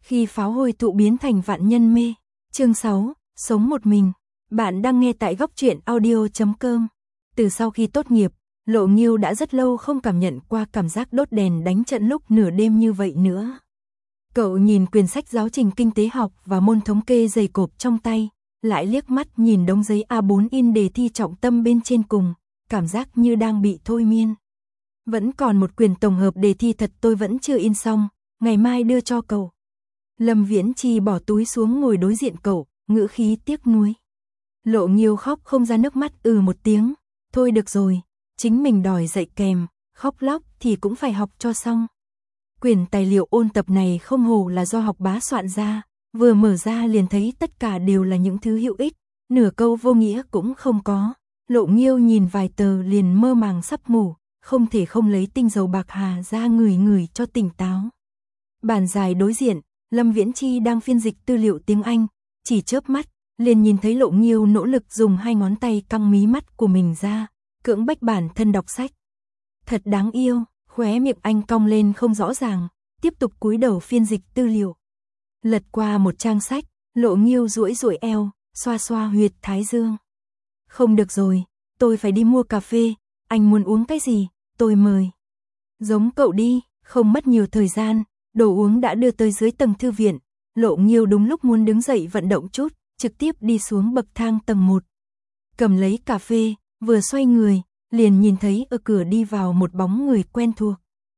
Khi pháo hôi tụ biến thành vạn nhân mê. Chương 6, sống một mình. Bạn đang nghe tại góc truyện audio.com. Từ sau khi tốt nghiệp, Lộ Nghiêu đã rất lâu không cảm nhận qua cảm giác đốt đèn đánh trận lúc nửa đêm như vậy nữa. Cậu nhìn quyển sách giáo trình kinh tế học và môn thống kê dày cộp trong tay, lại liếc mắt nhìn đống giấy A4 in đề thi trọng tâm bên trên cùng, cảm giác như đang bị thôi miên. Vẫn còn một quyển tổng hợp đề thi thật tôi vẫn chưa in xong, ngày mai đưa cho cậu. Lâm Viễn Chi bỏ túi xuống ngồi đối diện cậu, ngữ khí tiếc nuối. Lộ Nghiêu khóc không ra nước mắt một tiếng, thôi được rồi, chính mình đòi dạy kèm, khóc lóc thì cũng phải học cho xong. Quyển tài liệu ôn tập này không hổ là do học bá soạn ra, vừa mở ra liền thấy tất cả đều là những thứ hữu ích, nửa câu vô nghĩa cũng không có. Lộ Nghiêu nhìn vài tờ liền mơ màng sắp ngủ, không thể không lấy tinh dầu bạc hà ra ngửi cho tỉnh táo. Bàn dài đối diện, Lâm Viễn Chi đang phiên dịch tư liệu tiếng Anh, chỉ chớp mắt, liền nhìn thấy Lộ Nghiêu nỗ lực dùng hai ngón tay căng mí mắt của mình ra, cưỡng bách bản thân đọc sách. Thật đáng yêu, khóe miệng anh cong lên không rõ ràng, tiếp tục cúi đầu phiên dịch tư liệu. Lật qua một trang sách, Lộ Nghiêu duỗi eo, xoa xoa huyệt thái dương. Không được rồi, tôi phải đi mua cà phê, anh muốn uống cái gì, tôi mời. Giống cậu đi, không mất nhiều thời gian, đồ uống đã đưa tới dưới tầng thư viện. Lộ Nghiêu đúng lúc muốn đứng dậy vận động chút, trực tiếp đi xuống bậc thang tầng 1. Cầm lấy cà phê, vừa xoay người, liền nhìn thấy ở cửa đi vào một bóng người quen thuộc.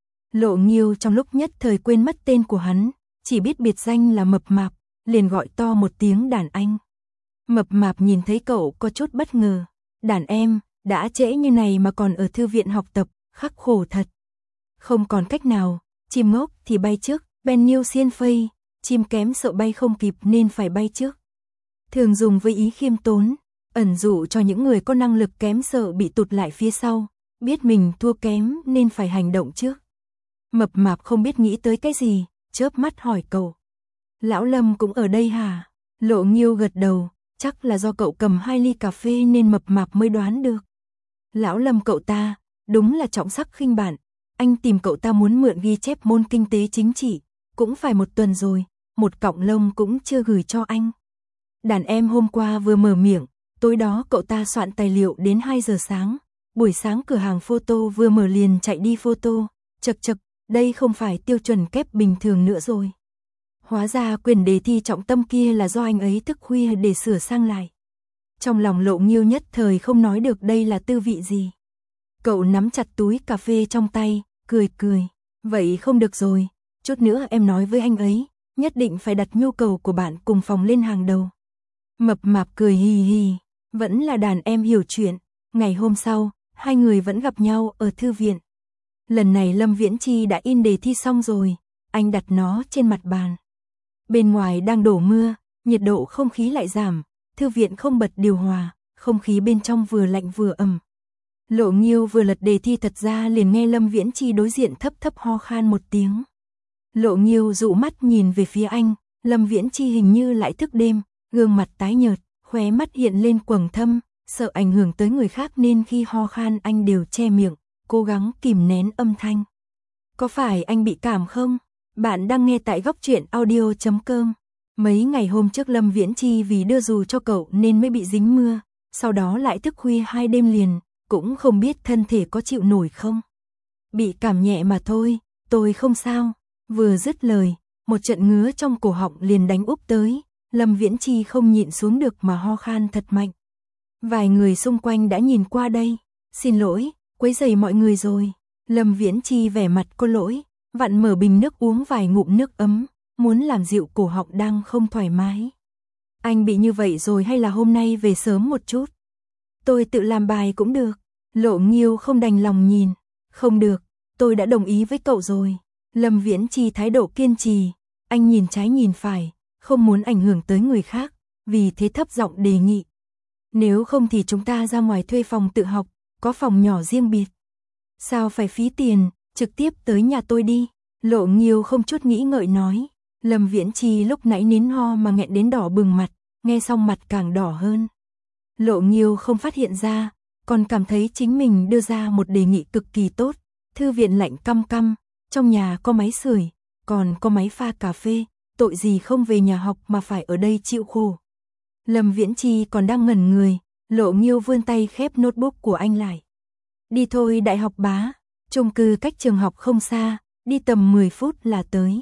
Lộ Nghiêu trong lúc nhất thời quên mất tên của hắn, chỉ biết biệt danh là Mập Mạp, liền gọi to một tiếng đàn anh. Mập Mạp nhìn thấy cậu có chút bất ngờ, đàn em, đã trễ như này mà còn ở thư viện học tập, khắc khổ thật. Không còn cách nào, chim ngốc thì bay trước, bèn nhiêu xiên phây, chim kém sợ bay không kịp nên phải bay trước. Thường dùng với ý khiêm tốn, ẩn dụ cho những người có năng lực kém sợ bị tụt lại phía sau, biết mình thua kém nên phải hành động trước. Mập Mạp không biết nghĩ tới cái gì, chớp mắt hỏi cậu. Lão Lâm cũng ở đây hả? Lộ Nghiêu gật đầu, chắc là do cậu cầm 2 ly cà phê nên Mập Mạp mới đoán được. Lão Lâm cậu ta, đúng là trọng sắc khinh bạn, anh tìm cậu ta muốn mượn ghi chép môn kinh tế chính trị, cũng phải 1 tuần rồi, một cọng lông cũng chưa gửi cho anh. Đàn em hôm qua vừa mở miệng, tối đó cậu ta soạn tài liệu đến 2 giờ sáng, buổi sáng cửa hàng photo vừa mở liền chạy đi photo, chật, đây không phải tiêu chuẩn kép bình thường nữa rồi. Hóa ra quyển đề thi trọng tâm kia là do anh ấy thức khuya để sửa sang lại. Trong lòng Lộ Nghiêu nhất thời không nói được đây là tư vị gì. Cậu nắm chặt túi cà phê trong tay, cười. Vậy không được rồi, chút nữa em nói với anh ấy, nhất định phải đặt nhu cầu của bạn cùng phòng lên hàng đầu. Mập Mạp cười hì hì, vẫn là đàn em hiểu chuyện. Ngày hôm sau, hai người vẫn gặp nhau ở thư viện. Lần này Lâm Viễn Chi đã in đề thi xong rồi, anh đặt nó trên mặt bàn. Bên ngoài đang đổ mưa, nhiệt độ không khí lại giảm, thư viện không bật điều hòa, không khí bên trong vừa lạnh vừa ẩm. Lộ Nghiêu vừa lật đề thi thật ra liền nghe Lâm Viễn Chi đối diện thấp ho khan một tiếng. Lộ Nghiêu dụ mắt nhìn về phía anh, Lâm Viễn Chi hình như lại thức đêm, gương mặt tái nhợt, khóe mắt hiện lên quầng thâm, sợ ảnh hưởng tới người khác nên khi ho khan anh đều che miệng, cố gắng kìm nén âm thanh. Có phải anh bị cảm không? Bạn đang nghe tại góc truyện audio.com. Mấy ngày hôm trước Lâm Viễn Chi vì đưa dù cho cậu nên mới bị dính mưa, sau đó lại thức khuya 2 đêm liền, cũng không biết thân thể có chịu nổi không. Bị cảm nhẹ mà thôi, tôi không sao. Vừa dứt lời, một trận ngứa trong cổ họng liền đánh úp tới, Lâm Viễn Chi không nhịn xuống được mà ho khan thật mạnh. Vài người xung quanh đã nhìn qua đây, xin lỗi, quấy rầy mọi người rồi. Lâm Viễn Chi vẻ mặt có lỗi, vặn mở bình nước uống vài ngụm nước ấm, muốn làm dịu cổ họng đang không thoải mái. Anh bị như vậy rồi hay là hôm nay về sớm một chút? Tôi tự làm bài cũng được. Lộ Nghiêu không đành lòng nhìn. Không được, tôi đã đồng ý với cậu rồi. Lâm Viễn Chi thái độ kiên trì, anh nhìn trái nhìn phải, không muốn ảnh hưởng tới người khác, vì thế thấp giọng đề nghị. Nếu không thì chúng ta ra ngoài thuê phòng tự học, có phòng nhỏ riêng biệt. Sao phải phí tiền, trực tiếp tới nhà tôi đi. Lộ Nghiêu không chút nghĩ ngợi nói. Lâm Viễn Chi lúc nãy nín ho mà nghẹn đến đỏ bừng mặt, nghe xong mặt càng đỏ hơn. Lộ Nghiêu không phát hiện ra, còn cảm thấy chính mình đưa ra một đề nghị cực kỳ tốt. Thư viện lạnh căm căm, trong nhà có máy sưởi, còn có máy pha cà phê, tội gì không về nhà học mà phải ở đây chịu khổ. Lâm Viễn Chi còn đang ngẩn người, Lộ Nghiêu vươn tay khép notebook của anh lại. Đi thôi Đại học Bá, chung cư cách trường học không xa, đi tầm 10 phút là tới.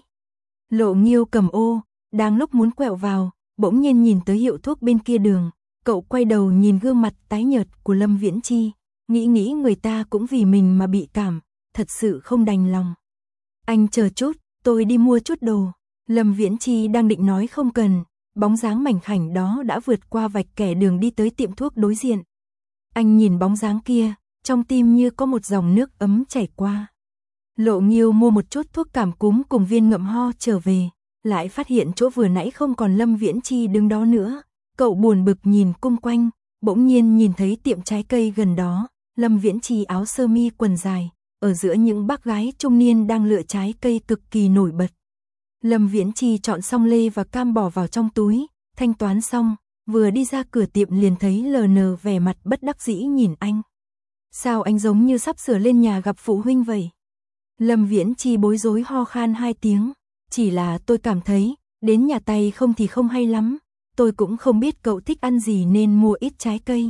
Lộ Nghiêu cầm ô, đang lúc muốn quẹo vào, bỗng nhiên nhìn tới hiệu thuốc bên kia đường, cậu quay đầu nhìn gương mặt tái nhợt của Lâm Viễn Chi, nghĩ người ta cũng vì mình mà bị cảm, thật sự không đành lòng. Anh chờ chút, tôi đi mua chút đồ. Lâm Viễn Chi đang định nói không cần, bóng dáng mảnh khảnh đó đã vượt qua vạch kẻ đường đi tới tiệm thuốc đối diện. Anh nhìn bóng dáng kia, trong tim như có một dòng nước ấm chảy qua. Lộ Nghiêu mua một chút thuốc cảm cúm cùng viên ngậm ho trở về, lại phát hiện chỗ vừa nãy không còn Lâm Viễn Chi đứng đó nữa. Cậu buồn bực nhìn cung quanh, bỗng nhiên nhìn thấy tiệm trái cây gần đó, Lâm Viễn Chi áo sơ mi quần dài, ở giữa những bác gái trung niên đang lựa trái cây cực kỳ nổi bật. Lâm Viễn Chi chọn xong lê và cam bỏ vào trong túi, thanh toán xong, vừa đi ra cửa tiệm liền thấy LN vẻ mặt bất đắc dĩ nhìn anh. Sao anh giống như sắp sửa lên nhà gặp phụ huynh vậy? Lâm Viễn Chi bối rối ho khan 2 tiếng, chỉ là tôi cảm thấy, đến nhà tay không thì không hay lắm, tôi cũng không biết cậu thích ăn gì nên mua ít trái cây.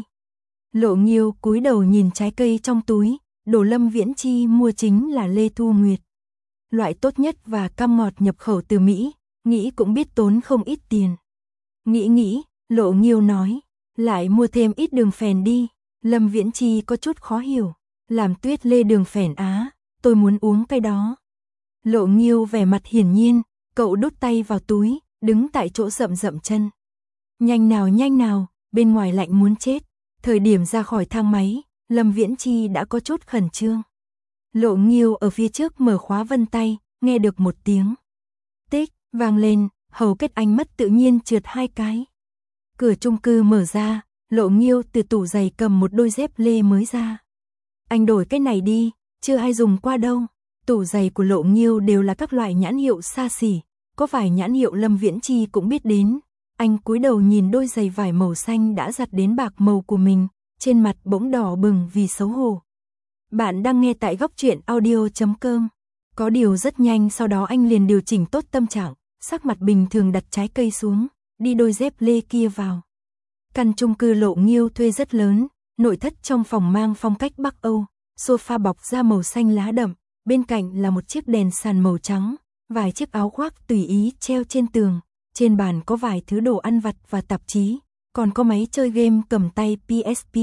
Lộ Nghiêu cúi đầu nhìn trái cây trong túi, đồ Lâm Viễn Chi mua chính là lê thu nguyệt. Loại tốt nhất và cam ngọt nhập khẩu từ Mỹ, nghĩ cũng biết tốn không ít tiền. Nghĩ, Lộ Nghiêu nói, lại mua thêm ít đường phèn đi. Lâm Viễn Chi có chút khó hiểu, làm tuyết lê đường phèn á, tôi muốn uống cái đó. Lộ Nghiêu vẻ mặt hiển nhiên, cậu đút tay vào túi, đứng tại chỗ rậm chân. Nhanh nào, bên ngoài lạnh muốn chết. Thời điểm ra khỏi thang máy, Lâm Viễn Chi đã có chút khẩn trương. Lộ Nghiêu ở phía trước mở khóa vân tay, nghe được một tiếng tích vang lên, hầu kết anh mất tự nhiên trượt 2 cái. Cửa chung cư mở ra, Lộ Nghiêu từ tủ giày cầm một đôi dép lê mới ra. Anh đổi cái này đi, chưa ai dùng qua đâu. Tủ giày của Lộ Nghiêu đều là các loại nhãn hiệu xa xỉ, có vài nhãn hiệu Lâm Viễn Chi cũng biết đến. Anh cúi đầu nhìn đôi giày vải màu xanh đã giặt đến bạc màu của mình, trên mặt bỗng đỏ bừng vì xấu hổ. Bạn đang nghe tại góc truyện audio.com. Có điều rất nhanh sau đó anh liền điều chỉnh tốt tâm trạng, sắc mặt bình thường đặt trái cây xuống, đi đôi dép lê kia vào. Căn chung cư Lộ Nghiêu thuê rất lớn, nội thất trong phòng mang phong cách Bắc Âu, sofa bọc da màu xanh lá đậm, bên cạnh là một chiếc đèn sàn màu trắng, vài chiếc áo khoác tùy ý treo trên tường, trên bàn có vài thứ đồ ăn vặt và tạp chí, còn có máy chơi game cầm tay PSP.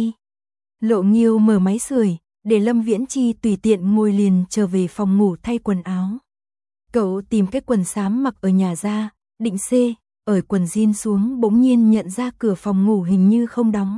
Lộ Nghiêu mở máy sưởi, để Lâm Viễn Chi tùy tiện ngồi liền trở về phòng ngủ thay quần áo. Cậu tìm cái quần xám mặc ở nhà ra, định xê, ở quần jean xuống bỗng nhiên nhận ra cửa phòng ngủ hình như không đóng.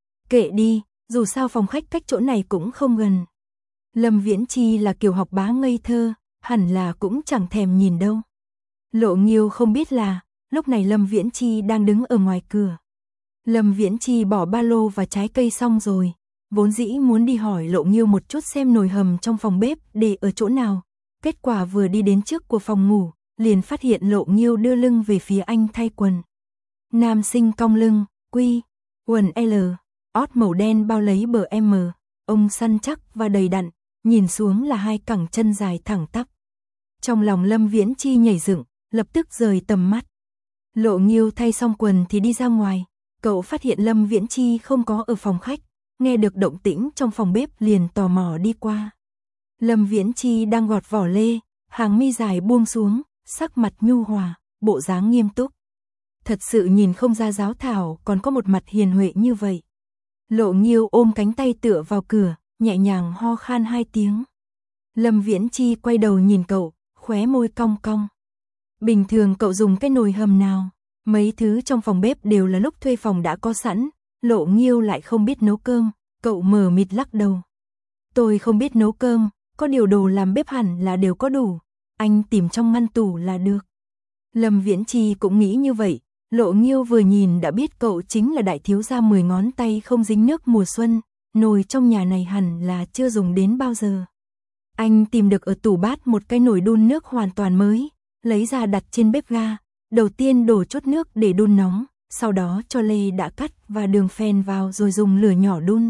Kệ đi, dù sao phòng khách cách chỗ này cũng không gần. Lâm Viễn Chi là kiểu học bá ngây thơ, hẳn là cũng chẳng thèm nhìn đâu. Lộ Nghiêu không biết là, lúc này Lâm Viễn Chi đang đứng ở ngoài cửa. Lâm Viễn Chi bỏ ba lô và trái cây xong rồi, vốn dĩ muốn đi hỏi Lộ Nghiêu một chút xem nồi hầm trong phòng bếp để ở chỗ nào. Kết quả vừa đi đến trước của phòng ngủ, liền phát hiện Lộ Nghiêu đưa lưng về phía anh thay quần. Nam sinh cong lưng, quy, quần L, ót màu đen bao lấy bờ M, ông săn chắc và đầy đặn, nhìn xuống là 2 cẳng chân dài thẳng tắp. Trong lòng Lâm Viễn Chi nhảy dựng, lập tức rời tầm mắt. Lộ Nghiêu thay xong quần thì đi ra ngoài, cậu phát hiện Lâm Viễn Chi không có ở phòng khách, nghe được động tĩnh trong phòng bếp liền tò mò đi qua. Lâm Viễn Chi đang gọt vỏ lê, hàng mi dài buông xuống, sắc mặt nhu hòa, bộ dáng nghiêm túc. Thật sự nhìn không ra giáo thảo còn có một mặt hiền huệ như vậy. Lộ Nghiêu ôm cánh tay tựa vào cửa, nhẹ nhàng ho khan 2 tiếng. Lâm Viễn Chi quay đầu nhìn cậu, khóe môi cong cong. Bình thường cậu dùng cái nồi hầm nào? Mấy thứ trong phòng bếp đều là lúc thuê phòng đã có sẵn. Lộ Nghiêu lại không biết nấu cơm, cậu mờ mịt lắc đầu. Tôi không biết nấu cơm, có điều đồ làm bếp hẳn là đều có đủ, anh tìm trong ngăn tủ là được. Lâm Viễn Chi cũng nghĩ như vậy, Lộ Nghiêu vừa nhìn đã biết cậu chính là đại thiếu gia 10 ngón tay không dính nước mùa xuân, nồi trong nhà này hẳn là chưa dùng đến bao giờ. Anh tìm được ở tủ bát một cái nồi đun nước hoàn toàn mới, lấy ra đặt trên bếp ga, đầu tiên đổ chút nước để đun nóng, sau đó cho lê đã cắt và đường phèn vào rồi dùng lửa nhỏ đun.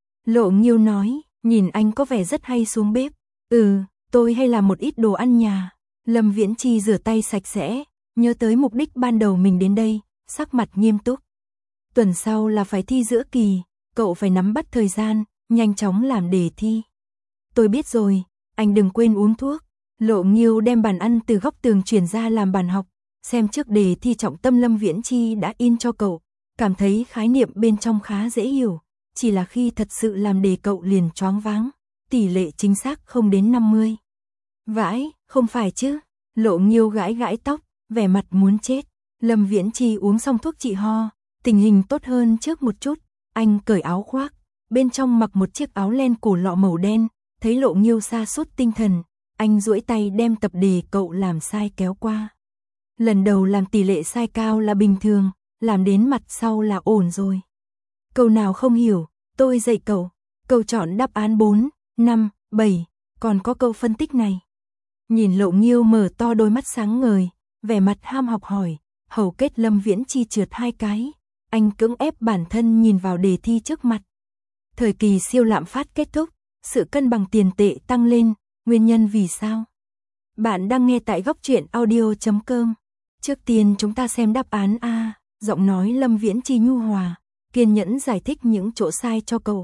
Lộ Nghiêu nói, nhìn anh có vẻ rất hay xuống bếp. Tôi hay làm một ít đồ ăn nhà. Lâm Viễn Chi rửa tay sạch sẽ, nhớ tới mục đích ban đầu mình đến đây, sắc mặt nghiêm túc. Tuần sau là phải thi giữa kỳ, cậu phải nắm bắt thời gian, nhanh chóng làm đề thi. Tôi biết rồi, anh đừng quên uống thuốc. Lộ Nghiêu đem bàn ăn từ góc tường chuyển ra làm bàn học, xem trước đề thi trọng tâm Lâm Viễn Chi đã in cho cậu, cảm thấy khái niệm bên trong khá dễ hiểu, chỉ là khi thật sự làm đề cậu liền choáng váng, tỷ lệ chính xác không đến 50. Vãi, không phải chứ? Lộ Nghiêu gãi gãi tóc, vẻ mặt muốn chết. Lâm Viễn Chi uống xong thuốc trị ho, tình hình tốt hơn trước một chút, anh cởi áo khoác, bên trong mặc một chiếc áo len cổ lọ màu đen, thấy Lộ Nghiêu sa sút tinh thần, anh duỗi tay đem tập đề cậu làm sai kéo qua. Lần đầu làm tỷ lệ sai cao là bình thường, làm đến mặt sau là ổn rồi. Câu nào không hiểu, tôi dạy cậu, cậu chọn đáp án 4, 5, 7, còn có câu phân tích này. Nhìn Lộ Nghiêu mở to đôi mắt sáng ngời, vẻ mặt ham học hỏi, hầu kết Lâm Viễn Chi trượt 2 cái, anh cưỡng ép bản thân nhìn vào đề thi trước mặt. Thời kỳ siêu lạm phát kết thúc, sự cân bằng tiền tệ tăng lên, nguyên nhân vì sao? Bạn đang nghe tại góc truyện audio.com. Trước tiên chúng ta xem đáp án A, giọng nói Lâm Viễn Chi nhu hòa, kiên nhẫn giải thích những chỗ sai cho cậu.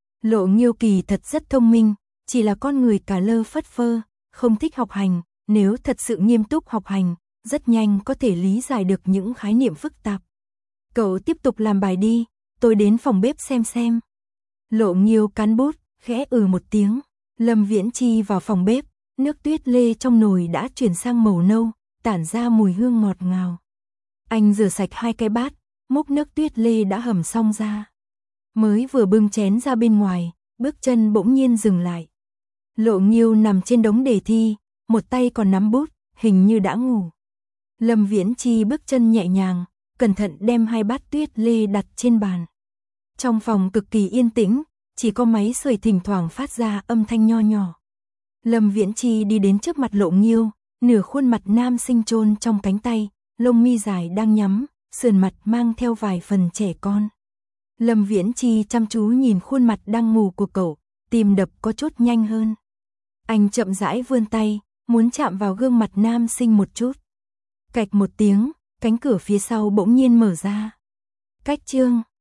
Lộ Nghiêu kỳ thật rất thông minh, chỉ là con người cả lơ phất phơ, không thích học hành, nếu thật sự nghiêm túc học hành, rất nhanh có thể lý giải được những khái niệm phức tạp. Cậu tiếp tục làm bài đi, tôi đến phòng bếp xem. Lộ Nghiêu cắn bút, khẽ một tiếng. Lâm Viễn Chi vào phòng bếp, nước tuyết lê trong nồi đã chuyển sang màu nâu, tản ra mùi hương ngọt ngào. Anh rửa sạch 2 cái bát, múc nước tuyết lê đã hầm xong ra. Mới vừa bưng chén ra bên ngoài, bước chân bỗng nhiên dừng lại. Lộ Nghiêu nằm trên đống đề thi, một tay còn nắm bút, hình như đã ngủ. Lâm Viễn Chi bước chân nhẹ nhàng, cẩn thận đem 2 bát tuyết lê đặt trên bàn. Trong phòng cực kỳ yên tĩnh, chỉ có máy sưởi thỉnh thoảng phát ra âm thanh nho nhỏ. Lâm Viễn Chi đi đến trước mặt Lộ Nghiêu, nửa khuôn mặt nam sinh chôn trong cánh tay, lông mi dài đang nhắm, sườn mặt mang theo vài phần trẻ con. Lâm Viễn Chi chăm chú nhìn khuôn mặt đang ngủ của cậu, tim đập có chút nhanh hơn. Anh chậm rãi vươn tay, muốn chạm vào gương mặt nam sinh một chút. Cạch một tiếng, cánh cửa phía sau bỗng nhiên mở ra. Cách chương